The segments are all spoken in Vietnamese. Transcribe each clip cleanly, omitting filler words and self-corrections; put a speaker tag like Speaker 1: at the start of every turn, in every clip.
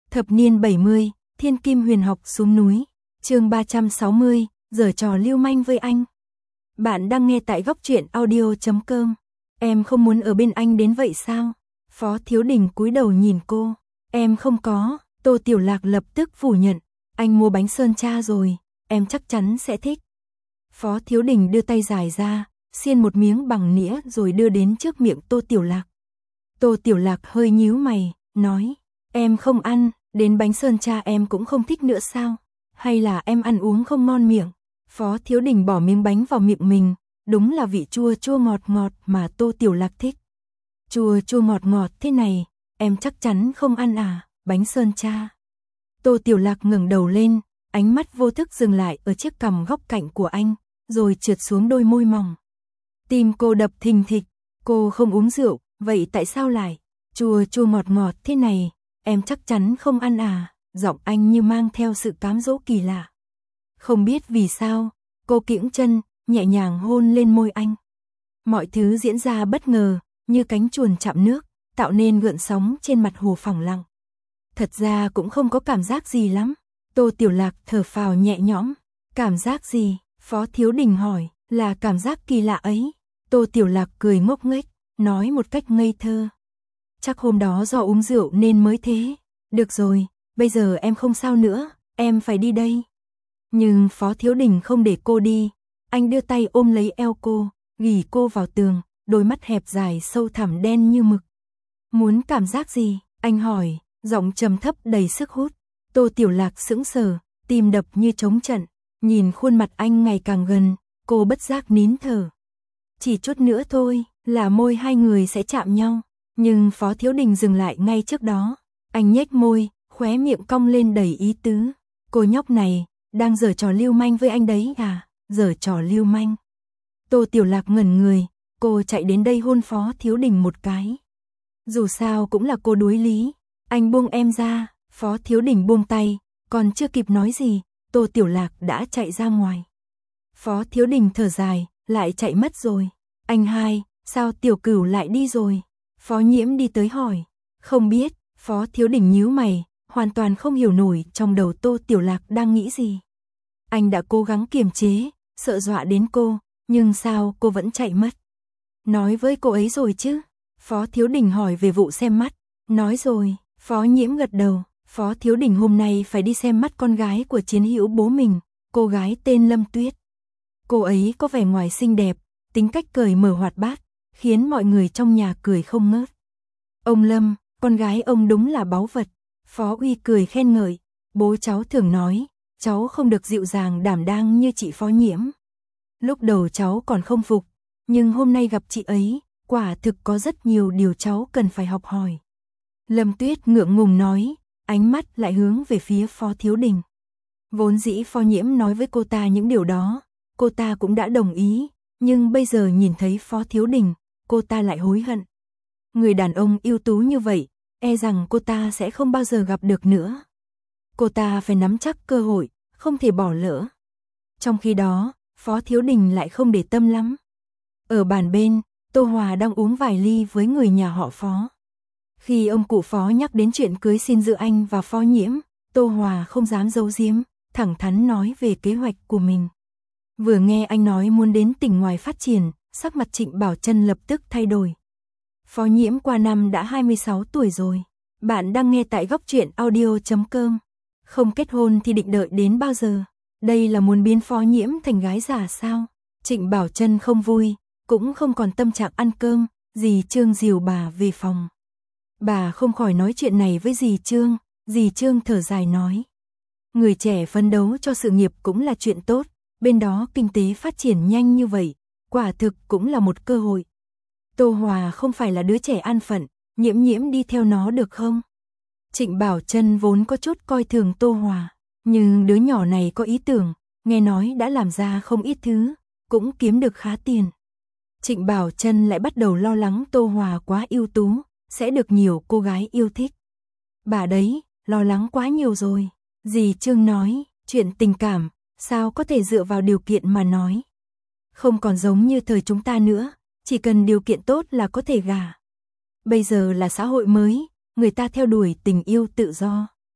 Speaker 1: Thập niên 70, Thiên Kim Huyền học xuống núi. Chương 360, giở trò lưu manh với anh. Bạn đang nghe tại góc truyện audio.com. Em không muốn ở bên anh đến vậy sao? Phó Thiếu Đình cúi đầu nhìn cô. Em không có. Tô Tiểu Lạc lập tức phủ nhận. Anh mua bánh sơn cha rồi, em chắc chắn sẽ thích. Phó Thiếu Đình đưa tay dài ra, xiên một miếng bằng nĩa rồi đưa đến trước miệng Tô Tiểu Lạc. Tô Tiểu Lạc hơi nhíu mày, nói, em không ăn, đến bánh sơn cha em cũng không thích nữa sao? Hay là em ăn uống không ngon miệng? Phó Thiếu Đình bỏ miếng bánh vào miệng mình, đúng là vị chua chua ngọt ngọt mà Tô Tiểu Lạc thích. Chua chua ngọt ngọt thế này, em chắc chắn không ăn à, bánh sơn cha. Tô Tiểu Lạc ngẩng đầu lên, ánh mắt vô thức dừng lại ở chiếc cằm góc cạnh của anh, rồi trượt xuống đôi môi mỏng. Tim cô đập thình thịch, cô không uống rượu, vậy tại sao lại chua chua ngọt ngọt thế này, em chắc chắn không ăn à, giọng anh như mang theo sự cám dỗ kỳ lạ. Không biết vì sao, cô kiễng chân, nhẹ nhàng hôn lên môi anh. Mọi thứ diễn ra bất ngờ, như cánh chuồn chạm nước, tạo nên gợn sóng trên mặt hồ phẳng lặng. Thật ra cũng không có cảm giác gì lắm. Tô Tiểu Lạc thở phào nhẹ nhõm. Cảm giác gì? Phó Thiếu Đình hỏi. Là cảm giác kỳ lạ ấy. Tô Tiểu Lạc cười ngốc nghếch, nói một cách ngây thơ. Chắc hôm đó do uống rượu nên mới thế. Được rồi, bây giờ em không sao nữa, em phải đi đây. Nhưng Phó Thiếu Đình không để cô đi. Anh đưa tay ôm lấy eo cô, ghì cô vào tường, đôi mắt hẹp dài sâu thẳm đen như mực. Muốn cảm giác gì? Anh hỏi, giọng trầm thấp đầy sức hút. Tô Tiểu Lạc sững sờ, tim đập như trống trận. Nhìn khuôn mặt anh ngày càng gần, cô bất giác nín thở. Chỉ chút nữa thôi, là môi hai người sẽ chạm nhau. Nhưng Phó Thiếu Đình dừng lại ngay trước đó. Anh nhếch môi, khóe miệng cong lên đầy ý tứ. Cô nhóc này, đang giở trò lưu manh với anh đấy à? Giở trò lưu manh. Tô Tiểu Lạc ngẩn người, cô chạy đến đây hôn Phó Thiếu Đình một cái. Dù sao cũng là cô đuối lý. Anh buông em ra, Phó Thiếu Đình buông tay, còn chưa kịp nói gì, Tô Tiểu Lạc đã chạy ra ngoài. Phó Thiếu Đình thở dài, lại chạy mất rồi. Anh hai, sao Tiểu Cửu lại đi rồi? Phó Nhiễm đi tới hỏi. Không biết, Phó Thiếu Đình nhíu mày, hoàn toàn không hiểu nổi trong đầu Tô Tiểu Lạc đang nghĩ gì. Anh đã cố gắng kiềm chế, sợ dọa đến cô, nhưng sao cô vẫn chạy mất? Nói với cô ấy rồi chứ? Phó Thiếu Đình hỏi về vụ xem mắt. Nói rồi, Phó Nhiễm gật đầu. Phó Thiếu Đình hôm nay phải đi xem mắt con gái của chiến hữu bố mình, cô gái tên Lâm Tuyết. Cô ấy có vẻ ngoài xinh đẹp, tính cách cởi mở hoạt bát, khiến mọi người trong nhà cười không ngớt. Ông Lâm, con gái ông đúng là báu vật. Phó Uy cười khen ngợi. Bố cháu thường nói, cháu không được dịu dàng đảm đang như chị Phó Nhiễm. Lúc đầu cháu còn không phục, nhưng hôm nay gặp chị ấy, quả thực có rất nhiều điều cháu cần phải học hỏi. Lâm Tuyết ngượng ngùng nói, ánh mắt lại hướng về phía Phó Thiếu Đình. Vốn dĩ Phó Nhiễm nói với cô ta những điều đó, cô ta cũng đã đồng ý, nhưng bây giờ nhìn thấy Phó Thiếu Đình, cô ta lại hối hận. Người đàn ông ưu tú như vậy, e rằng cô ta sẽ không bao giờ gặp được nữa. Cô ta phải nắm chắc cơ hội, không thể bỏ lỡ. Trong khi đó, Phó Thiếu Đình lại không để tâm lắm. Ở bàn bên, Tô Hòa đang uống vài ly với người nhà họ Phó. Khi ông cụ Phó nhắc đến chuyện cưới xin giữa anh và Phó Nhiễm, Tô Hòa không dám giấu giếm, thẳng thắn nói về kế hoạch của mình. Vừa nghe anh nói muốn đến tỉnh ngoài phát triển, sắc mặt Trịnh Bảo Trân lập tức thay đổi. Phó Nhiễm qua năm đã 26 tuổi rồi. Bạn đang nghe tại góc truyện audio.com. Không kết hôn thì định đợi đến bao giờ? Đây là muốn biến Phó Nhiễm thành gái già sao? Trịnh Bảo Trân không vui, cũng không còn tâm trạng ăn cơm, dì Trương dìu bà về phòng. Bà không khỏi nói chuyện này với dì Trương thở dài nói. Người trẻ phấn đấu cho sự nghiệp cũng là chuyện tốt, bên đó kinh tế phát triển nhanh như vậy, quả thực cũng là một cơ hội. Tô Hòa không phải là đứa trẻ an phận, Nhiễm đi theo nó được không? Trịnh Bảo Trân vốn có chút coi thường Tô Hòa, nhưng đứa nhỏ này có ý tưởng, nghe nói đã làm ra không ít thứ, cũng kiếm được khá tiền. Trịnh Bảo Trân lại bắt đầu lo lắng Tô Hòa quá ưu tú, sẽ được nhiều cô gái yêu thích. Bà đấy, lo lắng quá nhiều rồi. Dì Trương nói, chuyện tình cảm, sao có thể dựa vào điều kiện mà nói. Không còn giống như thời chúng ta nữa, chỉ cần điều kiện tốt là có thể gả. Bây giờ là xã hội mới, người ta theo đuổi tình yêu tự do.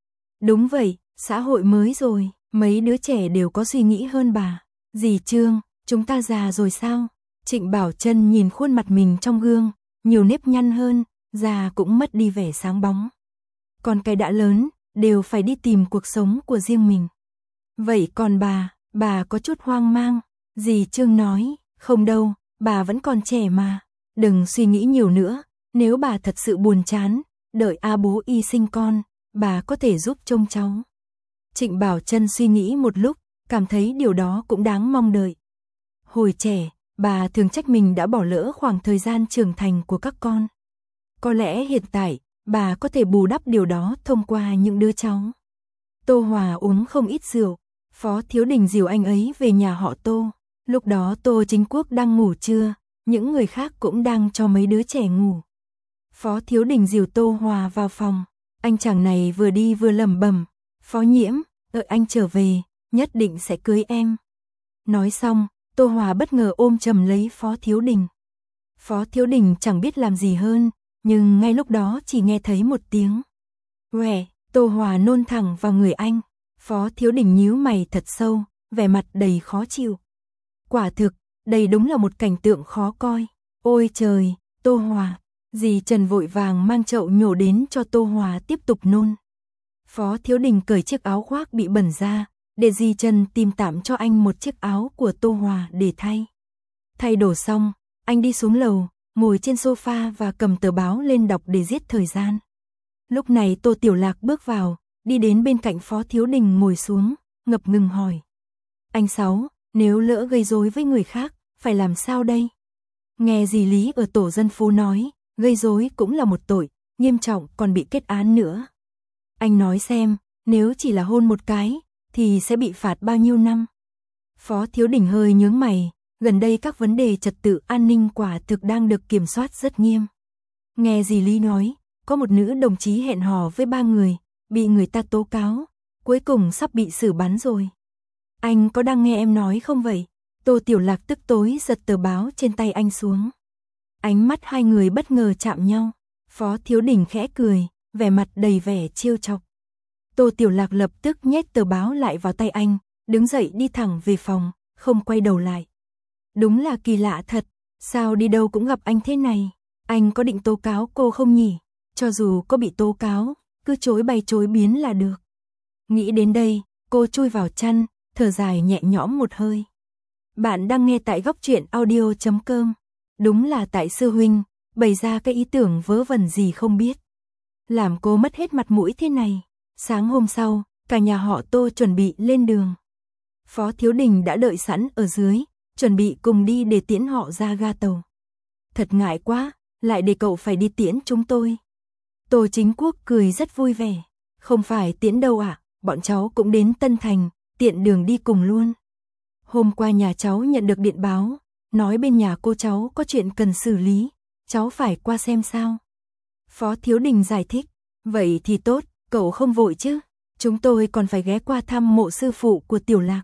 Speaker 1: Đúng vậy, xã hội mới rồi, mấy đứa trẻ đều có suy nghĩ hơn bà. Dì Trương, chúng ta già rồi sao? Trịnh Bảo Trân nhìn khuôn mặt mình trong gương, nhiều nếp nhăn hơn, già cũng mất đi vẻ sáng bóng. Còn cái đã lớn, đều phải đi tìm cuộc sống của riêng mình. Vậy còn bà có chút hoang mang. Dì Trương nói, không đâu, bà vẫn còn trẻ mà. Đừng suy nghĩ nhiều nữa, nếu bà thật sự buồn chán, đợi bố y sinh con, bà có thể giúp trông cháu. Trịnh Bảo Trân suy nghĩ một lúc, cảm thấy điều đó cũng đáng mong đợi. Hồi trẻ, bà thường trách mình đã bỏ lỡ khoảng thời gian trưởng thành của các con. Có lẽ hiện tại, bà có thể bù đắp điều đó thông qua những đứa cháu. Tô Hòa uống không ít rượu, Phó Thiếu Đình dìu anh ấy về nhà họ Tô. Lúc đó Tô Chính Quốc đang ngủ trưa, những người khác cũng đang cho mấy đứa trẻ ngủ. Phó Thiếu Đình dìu Tô Hòa vào phòng, anh chàng này vừa đi vừa lẩm bẩm, Phó Nhiễm, đợi anh trở về, nhất định sẽ cưới em. Nói xong, Tô Hòa bất ngờ ôm chầm lấy Phó Thiếu Đình. Phó Thiếu Đình chẳng biết làm gì hơn, nhưng ngay lúc đó chỉ nghe thấy một tiếng "Uể", Tô Hòa nôn thẳng vào người anh. Phó Thiếu Đình nhíu mày thật sâu, vẻ mặt đầy khó chịu. Quả thực, đây đúng là một cảnh tượng khó coi. Ôi trời, Tô Hòa, dì Trần vội vàng mang chậu nhổ đến cho Tô Hòa tiếp tục nôn. Phó Thiếu Đình cởi chiếc áo khoác bị bẩn ra, để dì Trần tìm tạm cho anh một chiếc áo của Tô Hòa để thay. Thay đồ xong, anh đi xuống lầu, ngồi trên sofa và cầm tờ báo lên đọc để giết thời gian. Lúc này Tô Tiểu Lạc bước vào, đi đến bên cạnh Phó Thiếu Đình ngồi xuống, ngập ngừng hỏi. Anh Sáu, nếu lỡ gây rối với người khác, phải làm sao đây? Nghe dì Lý ở tổ dân phố nói, gây rối cũng là một tội, nghiêm trọng còn bị kết án nữa. Anh nói xem, nếu chỉ là hôn một cái, thì sẽ bị phạt bao nhiêu năm? Phó Thiếu Đình hơi nhướng mày, gần đây các vấn đề trật tự an ninh quả thực đang được kiểm soát rất nghiêm. Nghe dì Lý nói, có một nữ đồng chí hẹn hò với 3 người, bị người ta tố cáo, cuối cùng sắp bị xử bắn rồi. Anh có đang nghe em nói không vậy? Tô Tiểu Lạc tức tối giật tờ báo trên tay anh xuống. Ánh mắt hai người bất ngờ chạm nhau. Phó Thiếu Đình khẽ cười, vẻ mặt đầy vẻ trêu chọc. Tô Tiểu Lạc lập tức nhét tờ báo lại vào tay anh, đứng dậy đi thẳng về phòng, không quay đầu lại. Đúng là kỳ lạ thật, sao đi đâu cũng gặp anh thế này? Anh có định tố cáo cô không nhỉ? Cho dù có bị tố cáo, cứ chối bay chối biến là được. Nghĩ đến đây, cô chui vào chăn, thở dài nhẹ nhõm một hơi. Bạn đang nghe tại góc truyện audio.com. Đúng là tại sư huynh, bày ra cái ý tưởng vớ vẩn gì không biết. Làm cô mất hết mặt mũi thế này. Sáng hôm sau, cả nhà họ Tô chuẩn bị lên đường. Phó Thiếu Đình đã đợi sẵn ở dưới, chuẩn bị cùng đi để tiễn họ ra ga tàu. Thật ngại quá, lại để cậu phải đi tiễn chúng tôi. Tô Chính Quốc cười rất vui vẻ. Không phải tiễn đâu ạ, bọn cháu cũng đến Tân Thành, tiện đường đi cùng luôn. Hôm qua nhà cháu nhận được điện báo, nói bên nhà cô cháu có chuyện cần xử lý, cháu phải qua xem sao. Phó Thiếu Đình giải thích, vậy thì tốt, cậu không vội chứ, chúng tôi còn phải ghé qua thăm mộ sư phụ của Tiểu Lạc.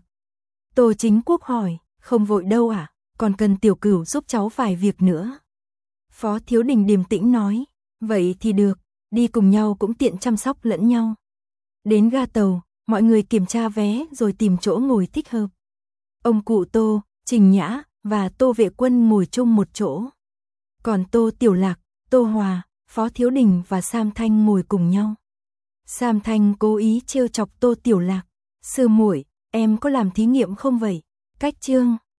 Speaker 1: Tô Chính Quốc hỏi, không vội đâu à, còn cần Tiểu Cửu giúp cháu vài việc nữa. Phó Thiếu Đình điềm tĩnh nói, vậy thì được, đi cùng nhau cũng tiện chăm sóc lẫn nhau. Đến ga tàu, mọi người kiểm tra vé rồi tìm chỗ ngồi thích hợp. Ông cụ Tô, Trình Nhã và Tô Vệ Quân ngồi chung một chỗ. Còn Tô Tiểu Lạc, Tô Hòa, Phó Thiếu Đình và Sam Thanh ngồi cùng nhau. Sam Thanh cố ý trêu chọc Tô Tiểu Lạc. Sư muội, em có làm thí nghiệm không vậy? Cách chương